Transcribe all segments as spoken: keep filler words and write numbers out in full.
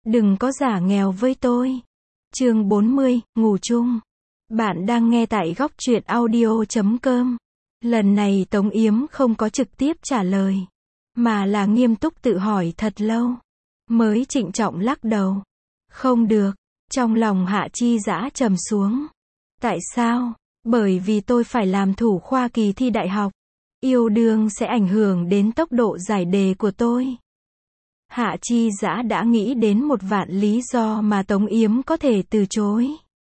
Đừng có giả nghèo với tôi. Chương bốn mươi, ngủ chung. Bạn đang nghe tại góc truyện audio chấm com. Lần này Tống Yếm không có trực tiếp trả lời, mà là nghiêm túc tự hỏi thật lâu, mới trịnh trọng lắc đầu. Không được. Trong lòng Hạ Chi Dã trầm xuống. Tại sao? Bởi vì tôi phải làm thủ khoa kỳ thi đại học. Yêu đương sẽ ảnh hưởng đến tốc độ giải đề của tôi. Hạ Chi Dã đã nghĩ đến một vạn lý do mà Tống Yếm có thể từ chối.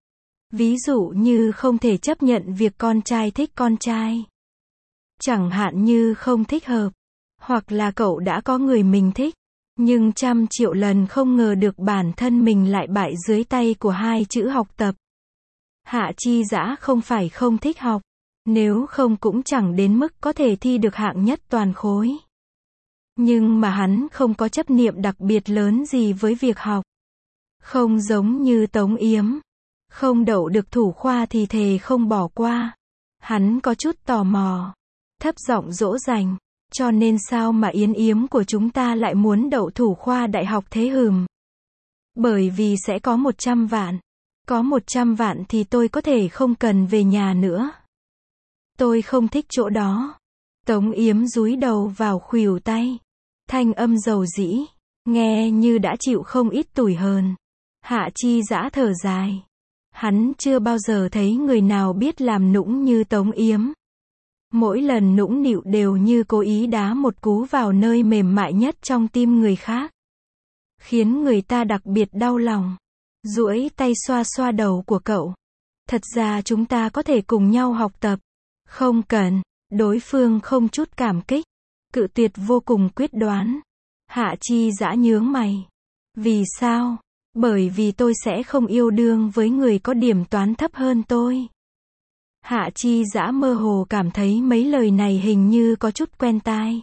Ví dụ như không thể chấp nhận việc con trai thích con trai. Chẳng hạn như không thích hợp. Hoặc là cậu đã có người mình thích, nhưng trăm triệu lần không ngờ được bản thân mình lại bại dưới tay của hai chữ học tập. Hạ Chi Dã không phải không thích học, nếu không cũng chẳng đến mức có thể thi được hạng nhất toàn khối. Nhưng mà hắn không có chấp niệm đặc biệt lớn gì với việc học. Không giống như Tống Yếm. Không đậu được thủ khoa thì thề không bỏ qua. Hắn có chút tò mò. Thấp giọng dỗ dành. Cho nên sao mà Yến Yếm của chúng ta lại muốn đậu thủ khoa đại học thế hừm? Bởi vì sẽ có một trăm vạn. Có một trăm vạn thì tôi có thể không cần về nhà nữa. Tôi không thích chỗ đó. Tống Yếm dúi đầu vào khuỷu tay. Thanh âm dầu dĩ, nghe như đã chịu không ít tủi hờn. Hạ Chi Dã thở dài. Hắn chưa bao giờ thấy người nào biết làm nũng như Tống Yếm. Mỗi lần nũng nịu đều như cố ý đá một cú vào nơi mềm mại nhất trong tim người khác. Khiến người ta đặc biệt đau lòng. Duỗi tay xoa xoa đầu của cậu. Thật ra chúng ta có thể cùng nhau học tập. Không cần. Đối phương không chút cảm kích. Cự tuyệt vô cùng quyết đoán. Hạ Chi Dã nhướng mày. Vì sao? Bởi vì tôi sẽ không yêu đương với người có điểm toán thấp hơn tôi. Hạ Chi Dã mơ hồ cảm thấy mấy lời này hình như có chút quen tai.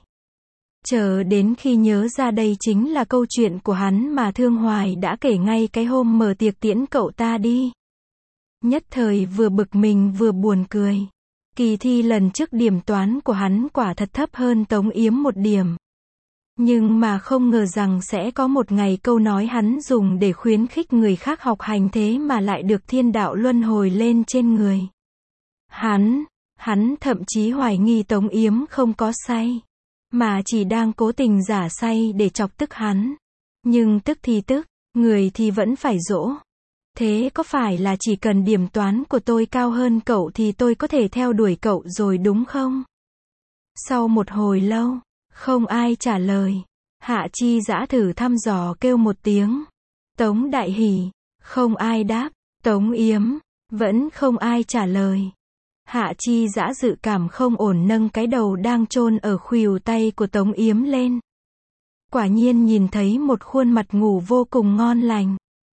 Chờ đến khi nhớ ra đây chính là câu chuyện của hắn mà Thương Hoài đã kể ngay cái hôm mở tiệc tiễn cậu ta đi. Nhất thời vừa bực mình vừa buồn cười. Kỳ thi lần trước điểm toán của hắn quả thật thấp hơn Tống Yếm một điểm. Nhưng mà không ngờ rằng sẽ có một ngày câu nói hắn dùng để khuyến khích người khác học hành thế mà lại được thiên đạo luân hồi lên trên người. Hắn, hắn thậm chí hoài nghi Tống Yếm không có say, mà chỉ đang cố tình giả say để chọc tức hắn. Nhưng tức thì tức, người thì vẫn phải dỗ. Thế có phải là chỉ cần điểm toán của tôi cao hơn cậu thì tôi có thể theo đuổi cậu rồi đúng không? Sau một hồi lâu, không ai trả lời. Hạ Chi Dã thử thăm dò kêu một tiếng. Tống Đại Hỷ, không ai đáp. Tống Yếm, vẫn không ai trả lời. Hạ Chi Dã dự cảm không ổn nâng cái đầu đang chôn ở khuỷu tay của Tống Yếm lên. Quả nhiên nhìn thấy một khuôn mặt ngủ vô cùng ngon lành.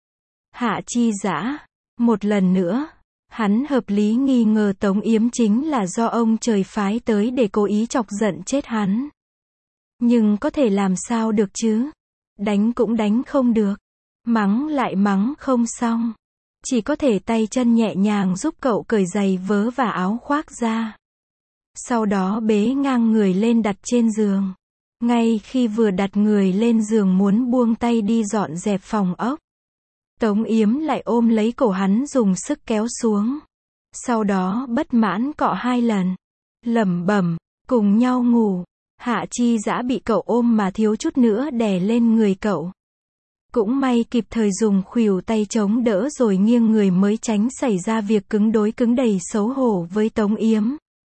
Hạ Chi Dã, một lần nữa, hắn hợp lý nghi ngờ Tống Yếm chính là do ông trời phái tới để cố ý chọc giận chết hắn. Nhưng có thể làm sao được chứ? Đánh cũng đánh không được. Mắng lại mắng không xong. Chỉ có thể tay chân nhẹ nhàng giúp cậu cởi giày vớ và áo khoác ra. Sau đó bế ngang người lên đặt trên giường. Ngay khi vừa đặt người lên giường muốn buông tay đi dọn dẹp phòng ốc, Tống Yếm lại ôm lấy cổ hắn dùng sức kéo xuống. Sau đó bất mãn cọ hai lần. Lẩm bẩm, cùng nhau ngủ. Hạ Chi Dã bị cậu ôm mà thiếu chút nữa đè lên người cậu. Cũng may kịp thời dùng khuỷu tay chống đỡ rồi nghiêng người mới tránh xảy ra việc cứng đối cứng đầy xấu hổ với Tống Yếm.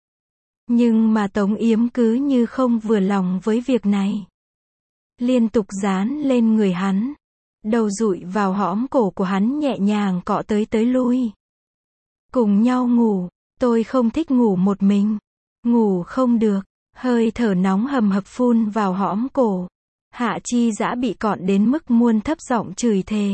Nhưng mà Tống Yếm cứ như không vừa lòng với việc này. Liên tục dán lên người hắn. Đầu dụi vào hõm cổ của hắn nhẹ nhàng cọ tới tới lui. Cùng nhau ngủ, tôi không thích ngủ một mình. Ngủ không được, hơi thở nóng hầm hập phun vào hõm cổ. Hạ Chi Dã bị cọn đến mức muốn thấp giọng chửi thề.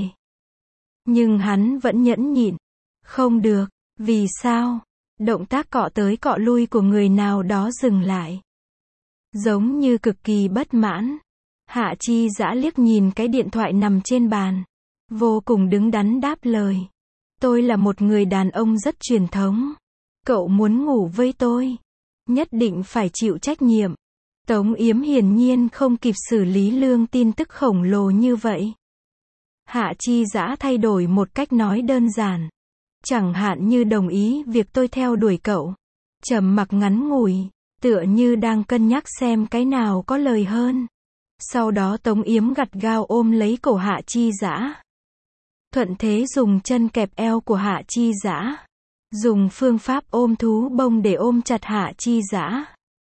Nhưng hắn vẫn nhẫn nhịn. Không được, vì sao? Động tác cọ tới cọ lui của người nào đó dừng lại. Giống như cực kỳ bất mãn. Hạ Chi Dã liếc nhìn cái điện thoại nằm trên bàn. Vô cùng đứng đắn đáp lời. Tôi là một người đàn ông rất truyền thống. Cậu muốn ngủ với tôi, nhất định phải chịu trách nhiệm. Tống Yếm hiển nhiên không kịp xử lý lương tin tức khổng lồ như vậy. Hạ Chi Dã thay đổi một cách nói đơn giản. Chẳng hạn như đồng ý việc tôi theo đuổi cậu. Trầm mặc ngắn ngủi, tựa như đang cân nhắc xem cái nào có lời hơn. Sau đó Tống Yếm gắt gao ôm lấy cổ Hạ Chi Dã. Thuận thế dùng chân kẹp eo của Hạ Chi Dã. Dùng phương pháp ôm thú bông để ôm chặt Hạ Chi Dã.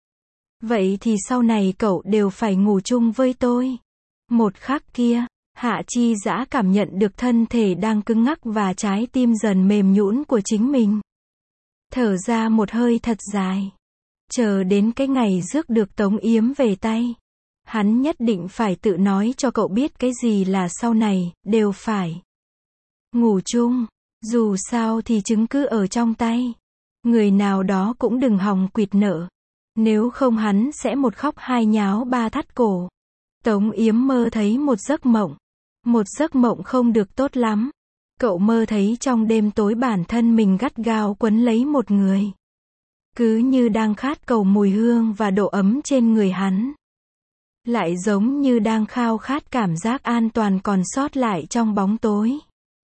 Vậy thì sau này cậu đều phải ngủ chung với tôi. Một khắc kia, Hạ Chi Dã cảm nhận được thân thể đang cứng ngắc và trái tim dần mềm nhũn của chính mình. Thở ra một hơi thật dài. Chờ đến cái ngày rước được Tống Yếm về tay. Hắn nhất định phải tự nói cho cậu biết cái gì là sau này, đều phải ngủ chung. Dù sao thì chứng cứ ở trong tay. Người nào đó cũng đừng hòng quỵt nợ. Nếu không hắn sẽ một khóc hai nháo ba thắt cổ. Tống Yếm mơ thấy một giấc mộng. Một giấc mộng không được tốt lắm. Cậu mơ thấy trong đêm tối bản thân mình gắt gao quấn lấy một người. Cứ như đang khát cầu mùi hương và độ ấm trên người hắn. Lại giống như đang khao khát cảm giác an toàn còn sót lại trong bóng tối.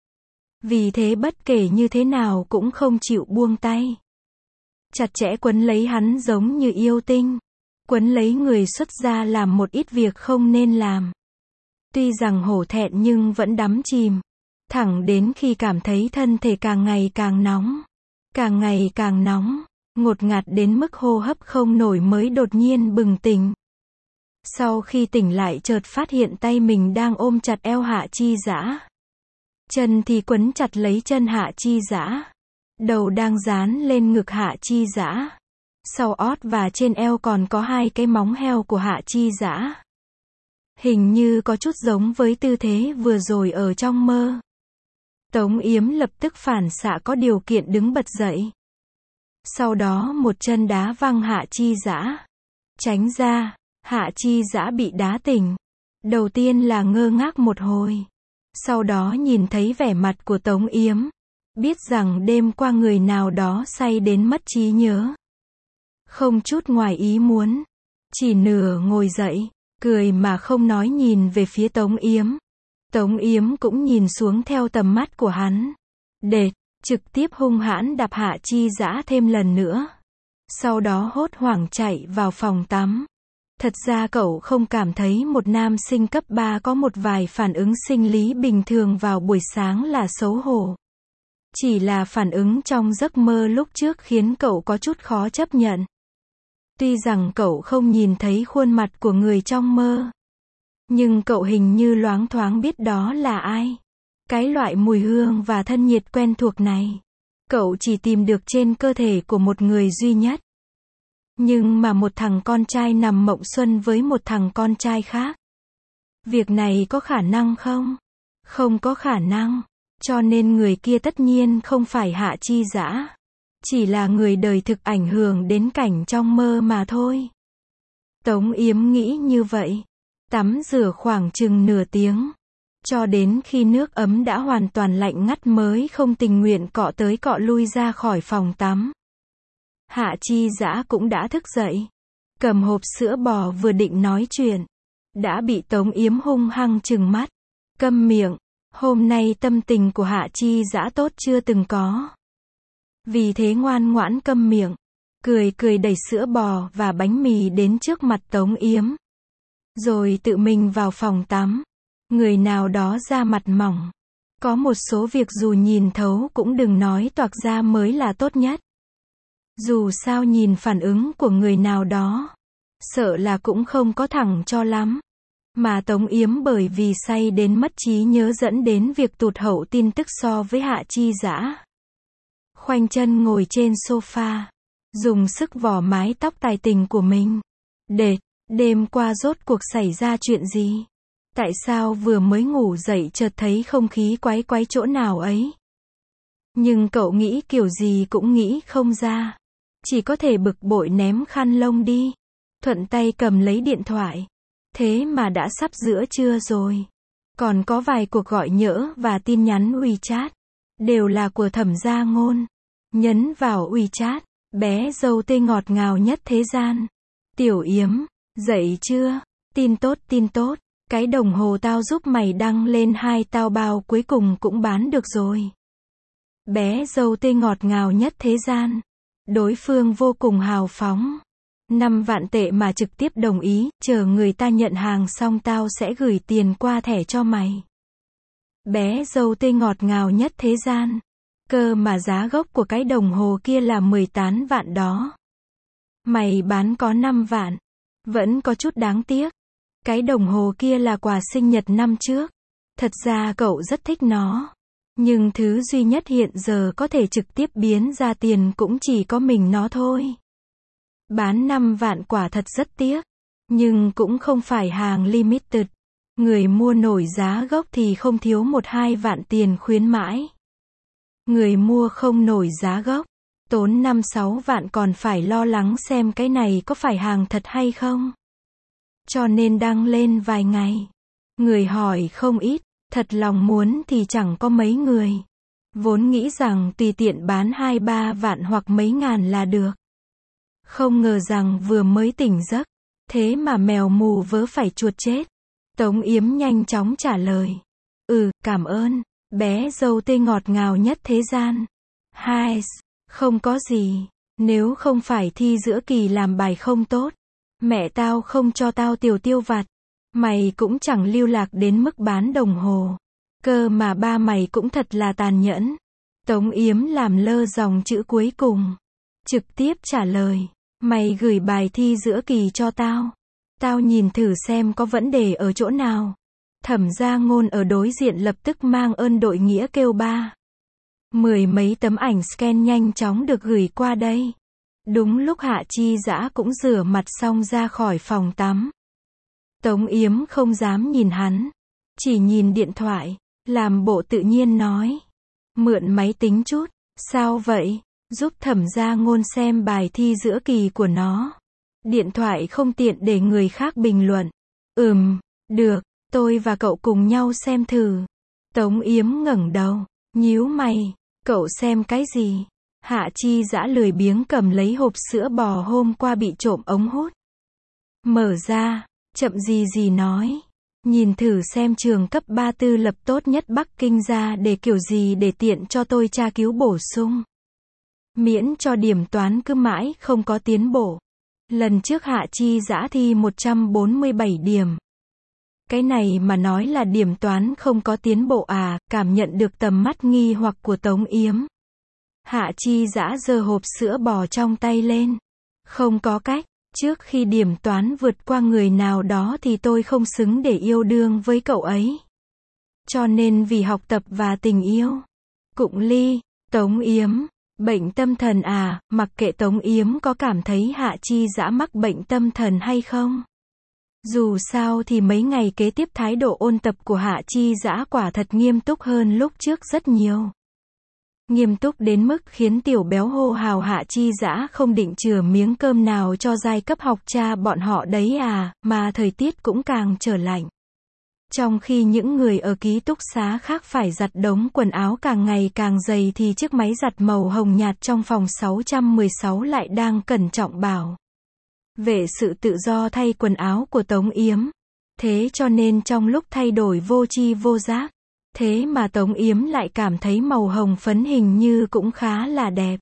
Vì thế bất kể như thế nào cũng không chịu buông tay. Chặt chẽ quấn lấy hắn giống như yêu tinh. Quấn lấy người xuất gia làm một ít việc không nên làm. Tuy rằng hổ thẹn nhưng vẫn đắm chìm. Thẳng đến khi cảm thấy thân thể càng ngày càng nóng. Càng ngày càng nóng. Ngột ngạt đến mức hô hấp không nổi mới đột nhiên bừng tỉnh. Sau khi tỉnh lại chợt phát hiện tay mình đang ôm chặt eo Hạ Chi Dã. Chân thì quấn chặt lấy chân Hạ Chi Dã. Đầu đang dán lên ngực Hạ Chi Dã. Sau ót và trên eo còn có hai cái móng heo của Hạ Chi Dã. Hình như có chút giống với tư thế vừa rồi ở trong mơ. Tống Yếm lập tức phản xạ có điều kiện đứng bật dậy. Sau đó một chân đá văng Hạ Chi Dã. Tránh ra, Hạ Chi Dã bị đá tỉnh. Đầu tiên là ngơ ngác một hồi. Sau đó nhìn thấy vẻ mặt của Tống Yếm. Biết rằng đêm qua người nào đó say đến mất trí nhớ. Không chút ngoài ý muốn. Chỉ nửa ngồi dậy, cười mà không nói nhìn về phía Tống Yếm. Tống Yếm cũng nhìn xuống theo tầm mắt của hắn. Đệt, trực tiếp hung hãn đạp Hạ Chi Dã thêm lần nữa. Sau đó hốt hoảng chạy vào phòng tắm. Thật ra cậu không cảm thấy một nam sinh cấp ba có một vài phản ứng sinh lý bình thường vào buổi sáng là xấu hổ. Chỉ là phản ứng trong giấc mơ lúc trước khiến cậu có chút khó chấp nhận. Tuy rằng cậu không nhìn thấy khuôn mặt của người trong mơ. Nhưng cậu hình như loáng thoáng biết đó là ai. Cái loại mùi hương và thân nhiệt quen thuộc này. Cậu chỉ tìm được trên cơ thể của một người duy nhất. Nhưng mà một thằng con trai nằm mộng xuân với một thằng con trai khác. Việc này có khả năng không? Không có khả năng. Cho nên người kia tất nhiên không phải Hạ Chi Dã. Chỉ là người đời thực ảnh hưởng đến cảnh trong mơ mà thôi. Tống Yếm nghĩ như vậy. Tắm rửa khoảng chừng nửa tiếng. Cho đến khi nước ấm đã hoàn toàn lạnh ngắt mới không tình nguyện cọ tới cọ lui ra khỏi phòng tắm. Hạ Chi Dã cũng đã thức dậy. Cầm hộp sữa bò vừa định nói chuyện. Đã bị Tống Yếm hung hăng trừng mắt. Câm miệng. Hôm nay tâm tình của Hạ Chi Dã tốt chưa từng có. Vì thế ngoan ngoãn câm miệng. Cười cười đẩy sữa bò và bánh mì đến trước mặt Tống Yếm. Rồi tự mình vào phòng tắm. Người nào đó da mặt mỏng. Có một số việc dù nhìn thấu cũng đừng nói toạc ra mới là tốt nhất. Dù sao nhìn phản ứng của người nào đó. Sợ là cũng không có thẳng cho lắm. Mà Tống Yếm bởi vì say đến mất trí nhớ dẫn đến việc tụt hậu tin tức so với Hạ Chi Dã. Khoanh chân ngồi trên sofa. Dùng sức vò mái tóc tài tình của mình. Đệt, đêm qua rốt cuộc xảy ra chuyện gì? Tại sao vừa mới ngủ dậy chợt thấy không khí quái quái chỗ nào ấy? Nhưng cậu nghĩ kiểu gì cũng nghĩ không ra. Chỉ có thể bực bội ném khăn lông đi. Thuận tay cầm lấy điện thoại. Thế mà đã sắp giữa trưa rồi. Còn có vài cuộc gọi nhỡ và tin nhắn WeChat. Đều là của Thẩm Gia Ngôn. Nhấn vào WeChat. Bé dâu tây ngọt ngào nhất thế gian. Tiểu Yếm, dậy chưa? Tin tốt tin tốt. Cái đồng hồ tao giúp mày đăng lên hai tao bao cuối cùng cũng bán được rồi. Bé dâu tê ngọt ngào nhất thế gian. Đối phương vô cùng hào phóng. Năm vạn tệ mà trực tiếp đồng ý, chờ người ta nhận hàng xong tao sẽ gửi tiền qua thẻ cho mày. Bé dâu tê ngọt ngào nhất thế gian. Cơ mà giá gốc của cái đồng hồ kia là mười tám vạn đó. Mày bán có năm vạn. Vẫn có chút đáng tiếc. Cái đồng hồ kia là quà sinh nhật năm trước. Thật ra cậu rất thích nó. Nhưng thứ duy nhất hiện giờ có thể trực tiếp biến ra tiền cũng chỉ có mình nó thôi. Bán năm vạn quả thật rất tiếc. Nhưng cũng không phải hàng limited. Người mua nổi giá gốc thì không thiếu một hai vạn tiền khuyến mãi. Người mua không nổi giá gốc, tốn năm sáu vạn còn phải lo lắng xem cái này có phải hàng thật hay không. Cho nên đăng lên vài ngày. Người hỏi không ít, thật lòng muốn thì chẳng có mấy người. Vốn nghĩ rằng tùy tiện bán hai ba vạn hoặc mấy ngàn là được. Không ngờ rằng vừa mới tỉnh giấc, thế mà mèo mù vớ phải chuột chết. Tống Yếm nhanh chóng trả lời. Ừ, cảm ơn, bé dâu tê ngọt ngào nhất thế gian. Hai, không có gì, nếu không phải thi giữa kỳ làm bài không tốt, mẹ tao không cho tao tiểu tiêu vặt, mày cũng chẳng lưu lạc đến mức bán đồng hồ. Cơ mà ba mày cũng thật là tàn nhẫn. Tống Yếm làm lơ dòng chữ cuối cùng. Trực tiếp trả lời, mày gửi bài thi giữa kỳ cho tao. Tao nhìn thử xem có vấn đề ở chỗ nào. Thẩm Gia Ngôn ở đối diện lập tức mang ơn đội nghĩa kêu ba. Mười mấy tấm ảnh scan nhanh chóng được gửi qua đây. Đúng lúc Hạ Chi Dã cũng rửa mặt xong ra khỏi phòng tắm. Tống Yếm không dám nhìn hắn. Chỉ nhìn điện thoại. Làm bộ tự nhiên nói. Mượn máy tính chút. Sao vậy? Giúp Thẩm Gia Ngôn xem bài thi giữa kỳ của nó. Điện thoại không tiện để người khác bình luận. Ừm, được, tôi và cậu cùng nhau xem thử. Tống Yếm ngẩng đầu, nhíu mày, cậu xem cái gì? Hạ Chi Dã lười biếng cầm lấy hộp sữa bò hôm qua bị trộm ống hút. Mở ra, chậm gì gì nói. Nhìn thử xem trường cấp ba tư lập tốt nhất Bắc Kinh ra để kiểu gì để tiện cho tôi tra cứu bổ sung. Miễn cho điểm toán cứ mãi không có tiến bộ. Lần trước Hạ Chi Dã thi một trăm bốn mươi bảy điểm. Cái này mà nói là điểm toán không có tiến bộ à, cảm nhận được tầm mắt nghi hoặc của Tống Yếm. Hạ Chi Dã giơ hộp sữa bò trong tay lên. Không có cách, trước khi điểm toán vượt qua người nào đó thì tôi không xứng để yêu đương với cậu ấy. Cho nên vì học tập và tình yêu. Cụng ly, Tống Yếm. Bệnh tâm thần à, mặc kệ Tống Yếm có cảm thấy Hạ Chi Dã mắc bệnh tâm thần hay không. Dù sao thì mấy ngày kế tiếp thái độ ôn tập của Hạ Chi Dã quả thật nghiêm túc hơn lúc trước rất nhiều. Nghiêm túc đến mức khiến tiểu béo hô hào Hạ Chi Dã không định chừa miếng cơm nào cho giai cấp học cha bọn họ đấy à, mà thời tiết cũng càng trở lạnh. Trong khi những người ở ký túc xá khác phải giặt đống quần áo càng ngày càng dày thì chiếc máy giặt màu hồng nhạt trong phòng sáu trăm mười sáu lại đang cẩn trọng bảo vệ sự tự do thay quần áo của Tống Yếm. Thế cho nên trong lúc thay đổi vô tri vô giác, thế mà Tống Yếm lại cảm thấy màu hồng phấn hình như cũng khá là đẹp.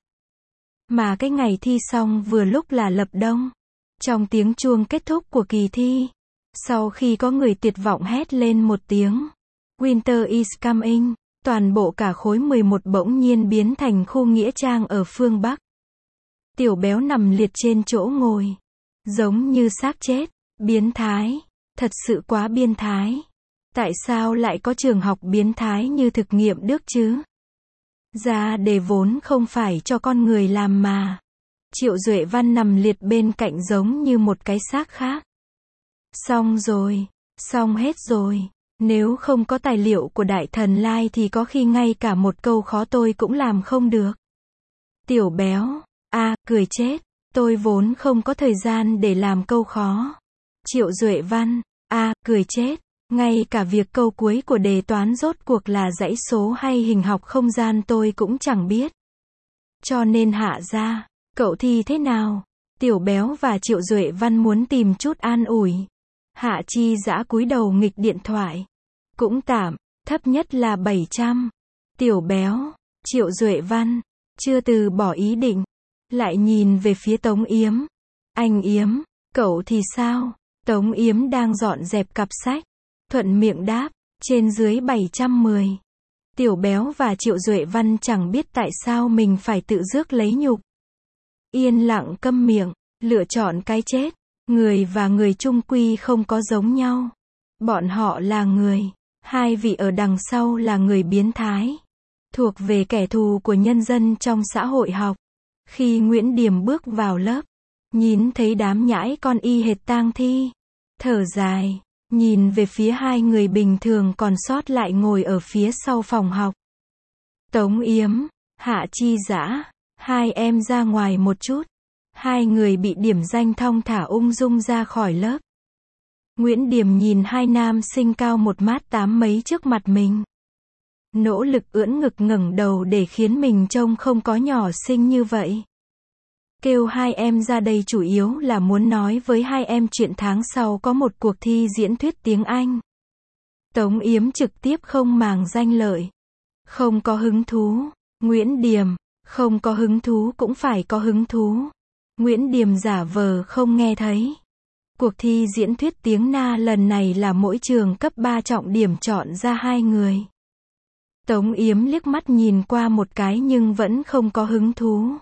Mà cái ngày thi xong vừa lúc là lập đông. Trong tiếng chuông kết thúc của kỳ thi, sau khi có người tuyệt vọng hét lên một tiếng Winter is coming, toàn bộ cả khối mười một bỗng nhiên biến thành khu nghĩa trang ở phương Bắc. Tiểu béo nằm liệt trên chỗ ngồi, giống như xác chết. Biến thái, thật sự quá biên thái. Tại sao lại có trường học biến thái như thực nghiệm Đức chứ? Ra đề vốn không phải cho con người làm mà. Triệu Duệ Văn nằm liệt bên cạnh giống như một cái xác khác. Xong rồi, xong hết rồi. Nếu không có tài liệu của Đại Thần Lai thì có khi ngay cả một câu khó tôi cũng làm không được. Tiểu béo, a à, cười chết, tôi vốn không có thời gian để làm câu khó. Triệu Duệ Văn, a à, cười chết, ngay cả việc câu cuối của đề toán rốt cuộc là dãy số hay hình học không gian tôi cũng chẳng biết. Cho nên Hạ ra, cậu thi thế nào? Tiểu béo và Triệu Duệ Văn muốn tìm chút an ủi. Hạ Chi Dã cúi đầu nghịch điện thoại. Cũng tạm, thấp nhất là bảy trăm. Tiểu Béo, Triệu Duệ Văn, chưa từ bỏ ý định. Lại nhìn về phía Tống Yếm. Anh Yếm, cậu thì sao? Tống Yếm đang dọn dẹp cặp sách. Thuận miệng đáp, trên dưới bảy trăm mười. Tiểu Béo và Triệu Duệ Văn chẳng biết tại sao mình phải tự rước lấy nhục. Yên lặng câm miệng, lựa chọn cái chết. Người và người chung quy không có giống nhau. Bọn họ là người. Hai vị ở đằng sau là người biến thái. Thuộc về kẻ thù của nhân dân trong xã hội học. Khi Nguyễn Điềm bước vào lớp, nhìn thấy đám nhãi con y hệt tang thi. Thở dài, nhìn về phía hai người bình thường còn sót lại ngồi ở phía sau phòng học. Tống Yếm, Hạ Chi Dã, hai em ra ngoài một chút. Hai người bị điểm danh thong thả ung dung ra khỏi lớp. Nguyễn Điềm nhìn hai nam sinh cao một mát tám mấy trước mặt mình. Nỗ lực ưỡn ngực ngẩng đầu để khiến mình trông không có nhỏ xinh như vậy. Kêu hai em ra đây chủ yếu là muốn nói với hai em chuyện tháng sau có một cuộc thi diễn thuyết tiếng Anh. Tống Yếm trực tiếp không màng danh lợi. Không có hứng thú. Nguyễn Điềm, không có hứng thú cũng phải có hứng thú. Nguyễn Điềm giả vờ không nghe thấy. Cuộc thi diễn thuyết tiếng Na lần này là mỗi trường cấp ba trọng điểm chọn ra hai người. Tống Yếm liếc mắt nhìn qua một cái nhưng vẫn không có hứng thú.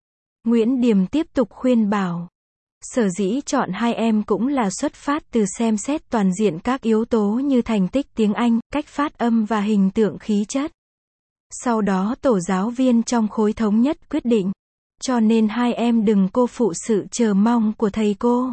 Nguyễn Điềm tiếp tục khuyên bảo. Sở dĩ chọn hai em cũng là xuất phát từ xem xét toàn diện các yếu tố như thành tích tiếng Anh, cách phát âm và hình tượng khí chất. Sau đó tổ giáo viên trong khối thống nhất quyết định. Cho nên hai em đừng cô phụ sự chờ mong của thầy cô.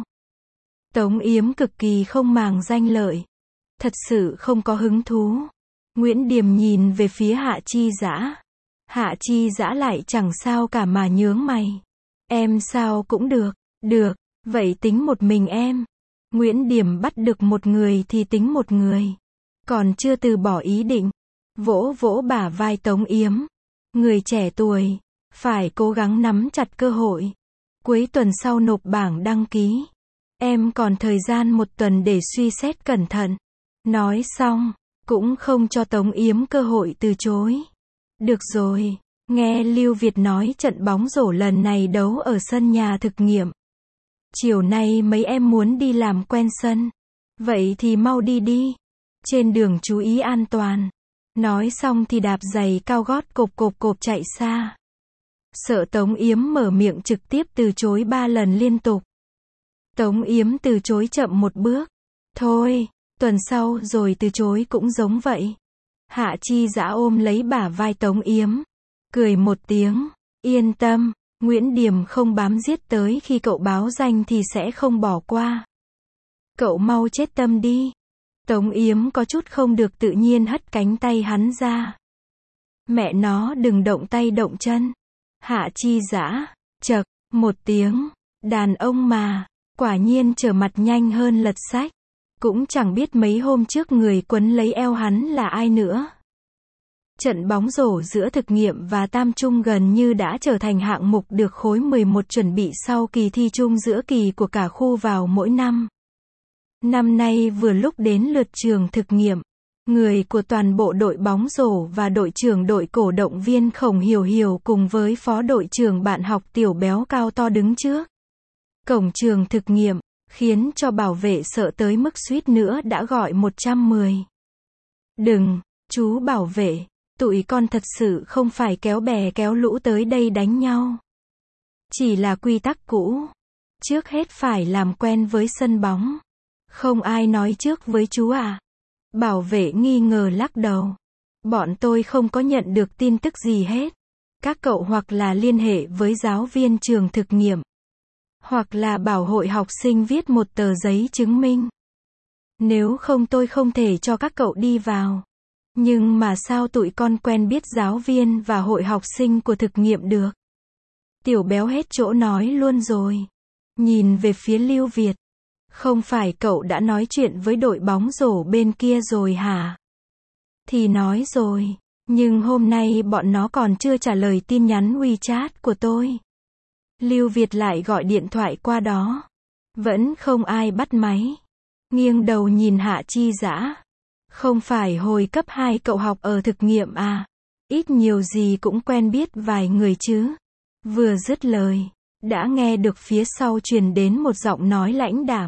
Tống Yếm cực kỳ không màng danh lợi. Thật sự không có hứng thú. Nguyễn Điềm nhìn về phía Hạ Chi Dã. Hạ Chi Dã lại chẳng sao cả mà nhướng mày. Em sao cũng được. Được, vậy tính một mình em. Nguyễn Điềm bắt được một người thì tính một người. Còn chưa từ bỏ ý định. Vỗ vỗ bả vai Tống Yếm. Người trẻ tuổi, phải cố gắng nắm chặt cơ hội. Cuối tuần sau nộp bảng đăng ký. Em còn thời gian một tuần để suy xét cẩn thận. Nói xong, cũng không cho Tống Yếm cơ hội từ chối. Được rồi, nghe Lưu Việt nói trận bóng rổ lần này đấu ở sân nhà thực nghiệm. Chiều nay mấy em muốn đi làm quen sân. Vậy thì mau đi đi. Trên đường chú ý an toàn. Nói xong thì đạp giày cao gót cộp cộp cộp chạy xa. Sợ Tống Yếm mở miệng trực tiếp từ chối ba lần liên tục. Tống Yếm từ chối chậm một bước. Thôi, tuần sau rồi từ chối cũng giống vậy. Hạ Chi Dã ôm lấy bả vai Tống Yếm. Cười một tiếng. Yên tâm, Nguyễn Điềm không bám giết tới khi cậu báo danh thì sẽ không bỏ qua. Cậu mau chết tâm đi. Tống Yếm có chút không được tự nhiên hất cánh tay hắn ra. Mẹ nó đừng động tay động chân. Hạ Chi Dã, chậc, một tiếng. Đàn ông mà, quả nhiên trở mặt nhanh hơn lật sách. Cũng chẳng biết mấy hôm trước người quấn lấy eo hắn là ai nữa. Trận bóng rổ giữa thực nghiệm và tam trung gần như đã trở thành hạng mục được khối mười một chuẩn bị sau kỳ thi chung giữa kỳ của cả khu vào mỗi năm. Năm nay vừa lúc đến lượt trường thực nghiệm. Người của toàn bộ đội bóng rổ và đội trưởng đội cổ động viên Khổng Hiểu Hiểu cùng với phó đội trưởng bạn học Tiểu Béo cao to đứng trước cổng trường thực nghiệm, khiến cho bảo vệ sợ tới mức suýt nữa đã gọi một trăm mười. Đừng, chú bảo vệ, tụi con thật sự không phải kéo bè kéo lũ tới đây đánh nhau. Chỉ là quy tắc cũ. Trước hết phải làm quen với sân bóng. Không ai nói trước với chú à? Bảo vệ nghi ngờ lắc đầu. Bọn tôi không có nhận được tin tức gì hết. Các cậu hoặc là liên hệ với giáo viên trường thực nghiệm. Hoặc là bảo hội học sinh viết một tờ giấy chứng minh. Nếu không tôi không thể cho các cậu đi vào. Nhưng mà sao tụi con quen biết giáo viên và hội học sinh của thực nghiệm được? Tiểu Béo hết chỗ nói luôn rồi. Nhìn về phía Lưu Việt. Không phải cậu đã nói chuyện với đội bóng rổ bên kia rồi hả? Thì nói rồi. Nhưng hôm nay bọn nó còn chưa trả lời tin nhắn WeChat của tôi. Lưu Việt lại gọi điện thoại qua đó. Vẫn không ai bắt máy. nghiêng đầu nhìn Hạ Chi Dã. Không phải hồi cấp hai cậu học ở thực nghiệm à? Ít nhiều gì cũng quen biết vài người chứ. Vừa dứt lời, đã nghe được phía sau truyền đến một giọng nói lãnh đạm.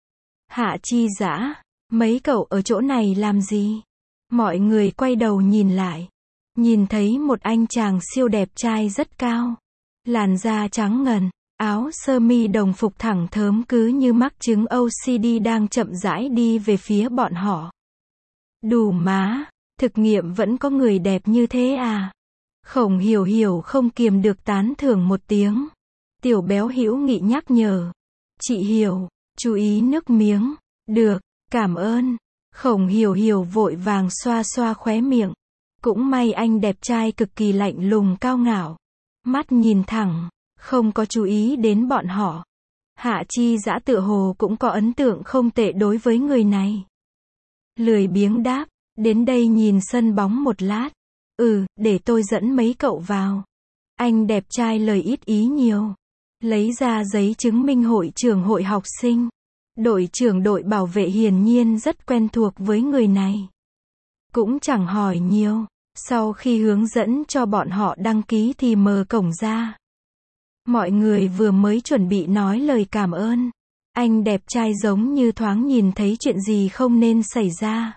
Hạ Chi Dã, mấy cậu ở chỗ này làm gì? Mọi người quay đầu nhìn lại. Nhìn thấy một anh chàng siêu đẹp trai rất cao. Làn da trắng ngần, áo sơ mi đồng phục thẳng thớm cứ như mắc chứng ô xê đê đang chậm rãi đi về phía bọn họ. Đủ má, thực nghiệm vẫn có người đẹp như thế à? Khổng Hiểu Hiểu không kiềm được tán thưởng một tiếng. Tiểu Béo hữu nghị nhắc nhở. Chị Hiểu, chú ý nước miếng. Được, cảm ơn. Khổng Hiểu Hiểu vội vàng xoa xoa khóe miệng. Cũng may anh đẹp trai cực kỳ lạnh lùng cao ngạo. Mắt nhìn thẳng, không có chú ý đến bọn họ. Hạ Chi Dã tựa hồ cũng có ấn tượng không tệ đối với người này. Lười biếng đáp, đến đây nhìn sân bóng một lát. Ừ, để tôi dẫn mấy cậu vào. Anh đẹp trai lời ít ý nhiều. Lấy ra giấy chứng minh hội trưởng hội học sinh. Đội trưởng đội bảo vệ hiển nhiên rất quen thuộc với người này. Cũng chẳng hỏi nhiều. Sau khi hướng dẫn cho bọn họ đăng ký thì mở cổng ra. Mọi người vừa mới chuẩn bị nói lời cảm ơn. Anh đẹp trai giống như thoáng nhìn thấy chuyện gì không nên xảy ra.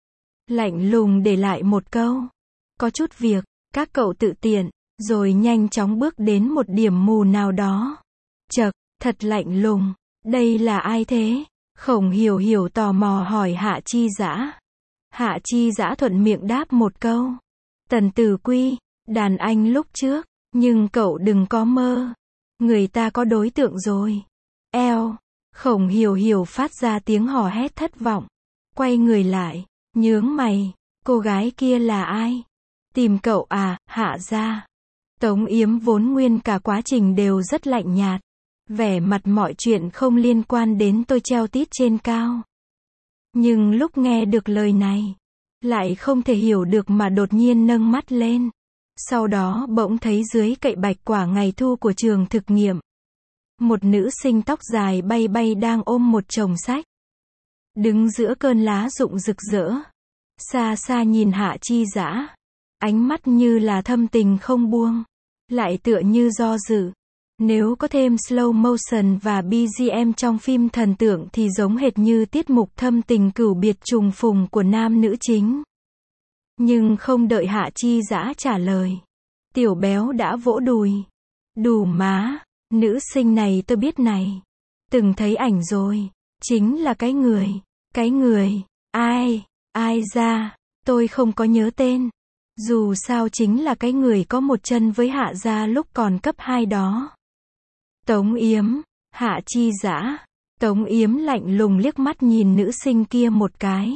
Lạnh lùng để lại một câu. Có chút việc, các cậu tự tiện, rồi nhanh chóng bước đến một điểm mù nào đó. Chậc, thật lạnh lùng, đây là ai thế? Khổng Hiểu Hiểu tò mò hỏi Hạ Chi Dã. Hạ Chi Dã thuận miệng đáp một câu. Tần Tử Quy, đàn anh lúc trước, nhưng cậu đừng có mơ. Người ta có đối tượng rồi. Eo, Khổng Hiểu Hiểu phát ra tiếng hò hét thất vọng. Quay người lại, nhướng mày, cô gái kia là ai? Tìm cậu à, Hạ gia. Tống Yếm vốn nguyên cả quá trình đều rất lạnh nhạt. Vẻ mặt mọi chuyện không liên quan đến tôi treo tít trên cao. Nhưng lúc nghe được lời này, lại không thể hiểu được mà đột nhiên nâng mắt lên. Sau đó bỗng thấy dưới cậy bạch quả ngày thu của trường thực nghiệm. Một nữ sinh tóc dài bay bay đang ôm một chồng sách. Đứng giữa cơn lá rụng rực rỡ. Xa xa nhìn Hạ Chi Dã. Ánh mắt như là thâm tình không buông. Lại tựa như do dự. Nếu có thêm slow motion và bê giê em trong phim thần tượng thì giống hệt như tiết mục thâm tình cửu biệt trùng phùng của nam nữ chính. Nhưng không đợi Hạ Chi Dã trả lời. Tiểu Béo đã vỗ đùi. Đủ má, nữ sinh này tôi biết này. Từng thấy ảnh rồi. Chính là cái người. Cái người. Ai? Ai ra? Tôi không có nhớ tên. Dù sao chính là cái người có một chân với Hạ gia lúc còn cấp hai đó. Tống Yếm, Hạ Chi Dã. Tống Yếm lạnh lùng liếc mắt nhìn nữ sinh kia một cái.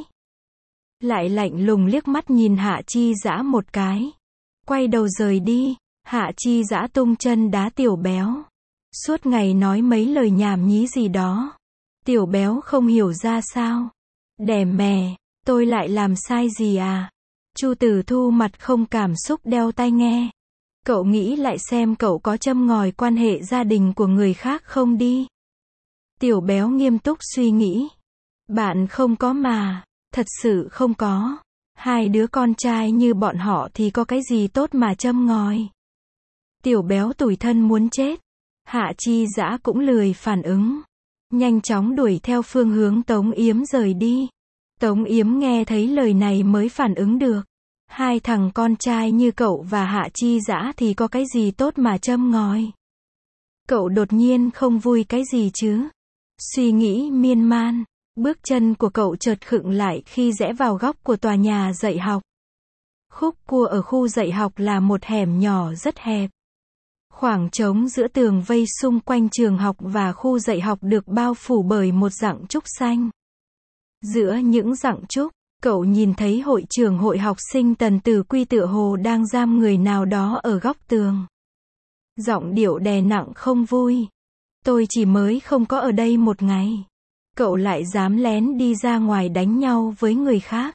Lại lạnh lùng liếc mắt nhìn Hạ Chi Dã một cái. Quay đầu rời đi. Hạ Chi Dã tung chân đá Tiểu Béo. Suốt ngày nói mấy lời nhảm nhí gì đó. Tiểu Béo không hiểu ra sao. Đẻ mè, tôi lại làm sai gì à? Chu Tử Thu mặt không cảm xúc đeo tai nghe. Cậu nghĩ lại xem cậu có châm ngòi quan hệ gia đình của người khác không đi. Tiểu Béo nghiêm túc suy nghĩ. Bạn không có mà. Thật sự không có. Hai đứa con trai như bọn họ thì có cái gì tốt mà châm ngòi. Tiểu Béo tủi thân muốn chết. Hạ Chi Dã cũng lười phản ứng. Nhanh chóng đuổi theo phương hướng Tống Yếm rời đi. Tống Yếm nghe thấy lời này mới phản ứng được. Hai thằng con trai như cậu và Hạ Chi Dã thì có cái gì tốt mà châm ngòi. Cậu đột nhiên không vui cái gì chứ? Suy nghĩ miên man. Bước chân của cậu chợt khựng lại khi rẽ vào góc của tòa nhà dạy học. Khúc cua ở khu dạy học là một hẻm nhỏ rất hẹp. Khoảng trống giữa tường vây xung quanh trường học và khu dạy học được bao phủ bởi một rặng trúc xanh. Giữa những rặng trúc, cậu nhìn thấy hội trưởng hội học sinh Tần Tử Quy tựa hồ đang giam người nào đó ở góc tường. Giọng điệu đè nặng không vui. Tôi chỉ mới không có ở đây một ngày. Cậu lại dám lén đi ra ngoài đánh nhau với người khác.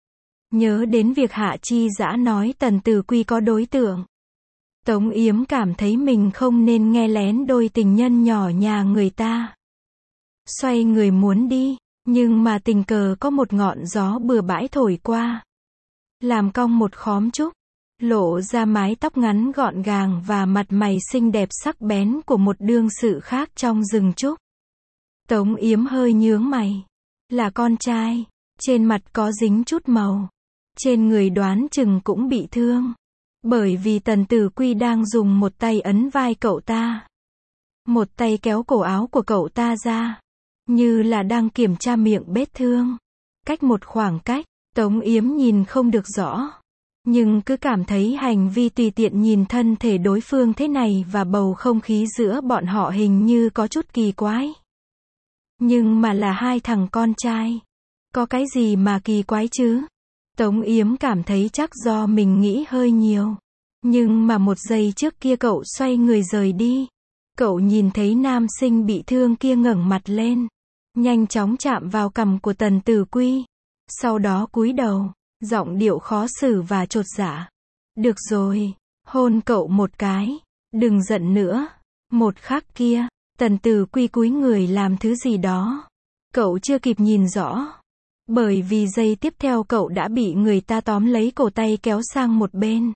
Nhớ đến việc Hạ Chi Dã nói Tần Tử Quy có đối tượng. Tống Yếm cảm thấy mình không nên nghe lén đôi tình nhân nhỏ nhà người ta. Xoay người muốn đi. Nhưng mà tình cờ có một ngọn gió bừa bãi thổi qua, làm cong một khóm trúc, lộ ra mái tóc ngắn gọn gàng và mặt mày xinh đẹp sắc bén của một đương sự khác trong rừng trúc. Tống Yếm hơi nhướng mày. Là con trai, trên mặt có dính chút màu, trên người đoán chừng cũng bị thương, bởi vì Tần Tử Quy đang dùng một tay ấn vai cậu ta, một tay kéo cổ áo của cậu ta ra, như là đang kiểm tra miệng vết thương. Cách một khoảng cách, Tống Yếm nhìn không được rõ, nhưng cứ cảm thấy hành vi tùy tiện nhìn thân thể đối phương thế này và bầu không khí giữa bọn họ hình như có chút kỳ quái. Nhưng mà là hai thằng con trai, có cái gì mà kỳ quái chứ? Tống Yếm cảm thấy chắc do mình nghĩ hơi nhiều. Nhưng mà một giây trước kia cậu xoay người rời đi. Cậu nhìn thấy nam sinh bị thương kia ngẩng mặt lên, nhanh chóng chạm vào cằm của Tần Tử Quy. Sau đó cúi đầu, giọng điệu khó xử và chột dạ. Được rồi, hôn cậu một cái, đừng giận nữa. Một khắc kia, Tần Tử Quy cúi người làm thứ gì đó. Cậu chưa kịp nhìn rõ, bởi vì giây tiếp theo cậu đã bị người ta tóm lấy cổ tay kéo sang một bên.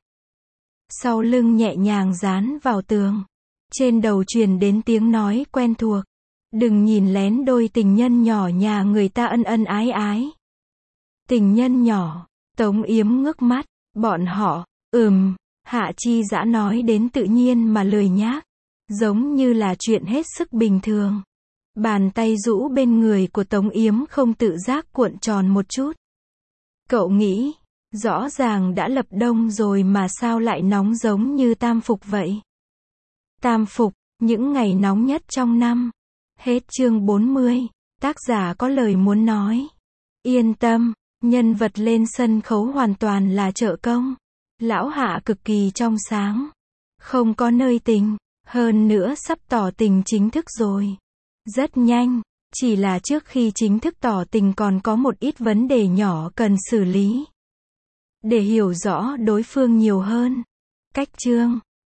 Sau lưng nhẹ nhàng dán vào tường. Trên đầu truyền đến tiếng nói quen thuộc. Đừng nhìn lén đôi tình nhân nhỏ nhà người ta ân ân ái ái. Tình nhân nhỏ, Tống Yếm ngước mắt, bọn họ, ừm, Hạ Chi Dã nói đến tự nhiên mà lười nhác, giống như là chuyện hết sức bình thường. Bàn tay rũ bên người của Tống Yếm không tự giác cuộn tròn một chút. Cậu nghĩ, rõ ràng đã lập đông rồi mà sao lại nóng giống như tam phục vậy? Tam phục, những ngày nóng nhất trong năm. Hết chương bốn mươi, tác giả có lời muốn nói. Yên tâm, nhân vật lên sân khấu hoàn toàn là trợ công. Lão Hạ cực kỳ trong sáng, không có nơi tình, hơn nữa sắp tỏ tình chính thức rồi. Rất nhanh, chỉ là trước khi chính thức tỏ tình còn có một ít vấn đề nhỏ cần xử lý. Để hiểu rõ đối phương nhiều hơn. Cách chương